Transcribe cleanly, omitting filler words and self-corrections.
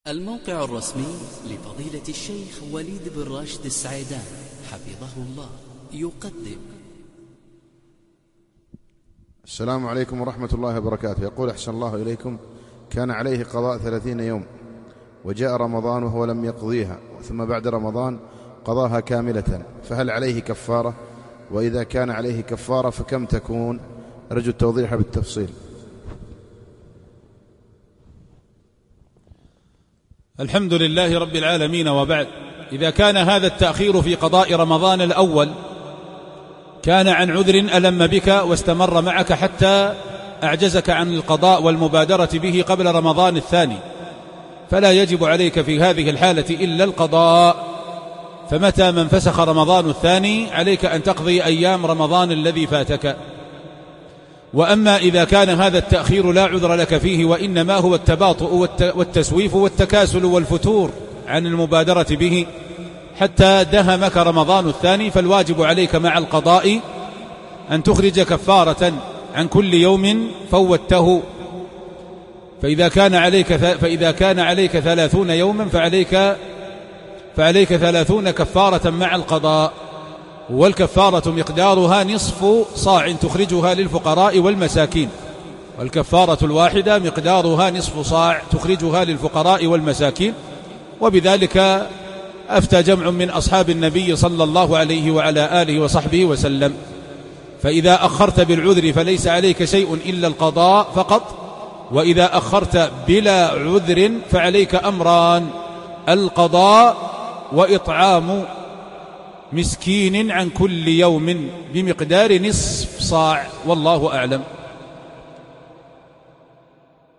الموقع الرسمي لفضيلة الشيخ وليد بن راشد السعيدان حفظه الله يقدم. السلام عليكم ورحمة الله وبركاته. يقول أحسن الله إليكم: كان عليه قضاء 30 يوم وجاء رمضان وهو لم يقضيها، ثم بعد رمضان قضاها كاملة، فهل عليه كفارة؟ وإذا كان عليه كفارة فكم تكون؟ أرجو التوضيح بالتفصيل. الحمد لله رب العالمين، وبعد. إذا كان هذا التأخير في قضاء رمضان الأول كان عن عذر ألم بك واستمر معك حتى أعجزك عن القضاء والمبادرة به قبل رمضان الثاني، فلا يجب عليك في هذه الحالة إلا القضاء. فمتى من فسخ رمضان الثاني عليك أن تقضي أيام رمضان الذي فاتك. وأما إذا كان هذا التأخير لا عذر لك فيه، وإنما هو التباطؤ والتسويف والتكاسل والفتور عن المبادرة به حتى دهمك رمضان الثاني، فالواجب عليك مع القضاء أن تخرج كفارة عن كل يوم فوته. فإذا كان عليك 30 يوما فعليك 30 كفارة مع القضاء، والكفارة مقدارها نصف صاع تخرجها للفقراء والمساكين، والكفارة الواحدة مقدارها نصف صاع تخرجها للفقراء والمساكين. وبذلك أفتى جمع من أصحاب النبي صلى الله عليه وعلى آله وصحبه وسلم. فإذا أخرت بالعذر فليس عليك شيء إلا القضاء فقط، وإذا أخرت بلا عذر فعليك أمران: القضاء وإطعام مسكين عن كل يوم بمقدار نصف صاع، والله أعلم.